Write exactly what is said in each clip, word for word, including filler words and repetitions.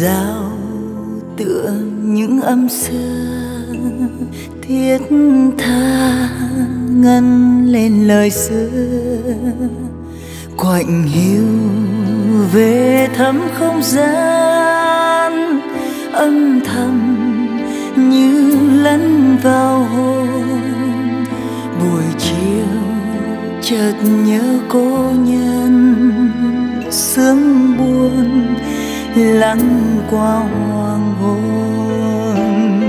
giao tựa những âm xưa thiết tha ngân lên lời xưa, quạnh hiu về thăm không gian âm thầm như lẫn vào hồn. Buổi chiều chợt nhớ cô nhân, sương buồn lắng qua hoàng hôn.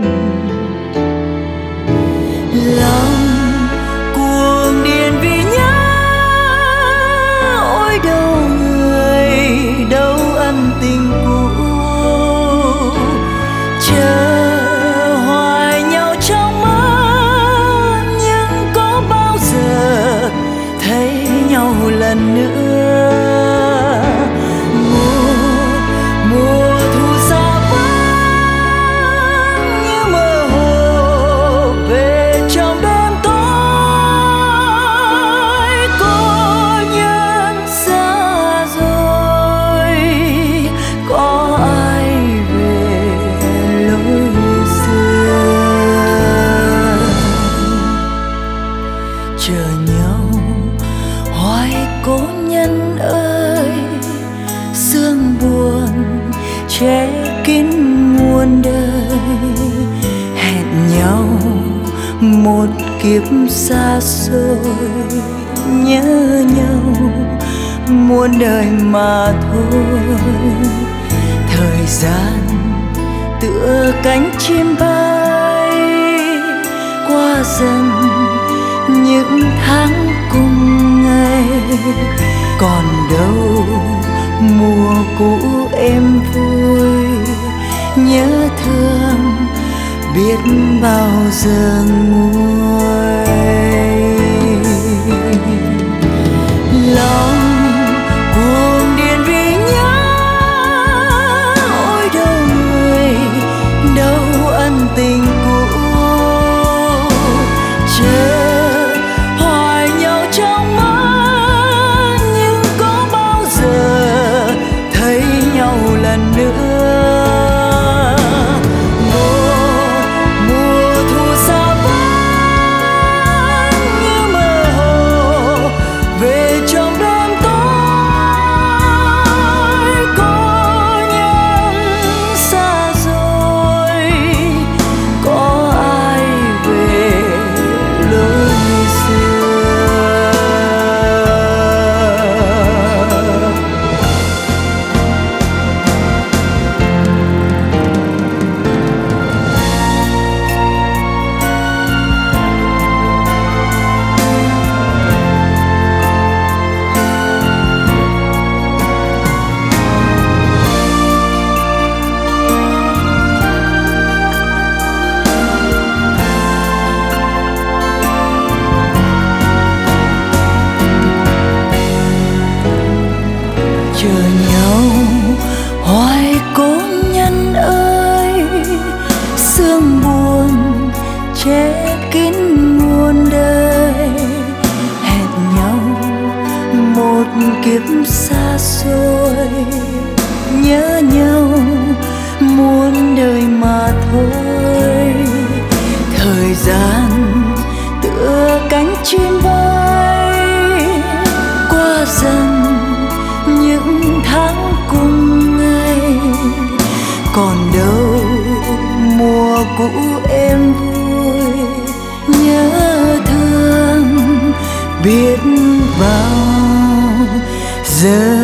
Lòng cuồng điên vì nhớ, ôi đâu người đâu ân tình cũ, chờ hoài nhau trong mơ, nhưng có bao giờ thấy nhau lần nữa. Chờ nhau hoài cố nhân ơi, sương buồn che kín muôn đời. Hẹn nhau một kiếp xa xôi, nhớ nhau muôn đời mà thôi. Thời gian tựa cánh chim bay qua dần những tháng cùng ngày, còn đâu mùa cũ em vui nhớ thương biết bao giờ nguôi. Lòng cuồng điên vì nhớ, ôi đâu người đâu ân tình cũ, chờ chờ nhau hoài cố nhân ơi, sương buồn che kín muôn đời. Hẹn nhau một kiếp xa xôi, nhớ nhau muôn đời mà thôi. Thời gian tựa cánh chim bay qua dần những tháng cùng ngày, còn đâu mùa cũ em vui nhớ thương biết bao giờ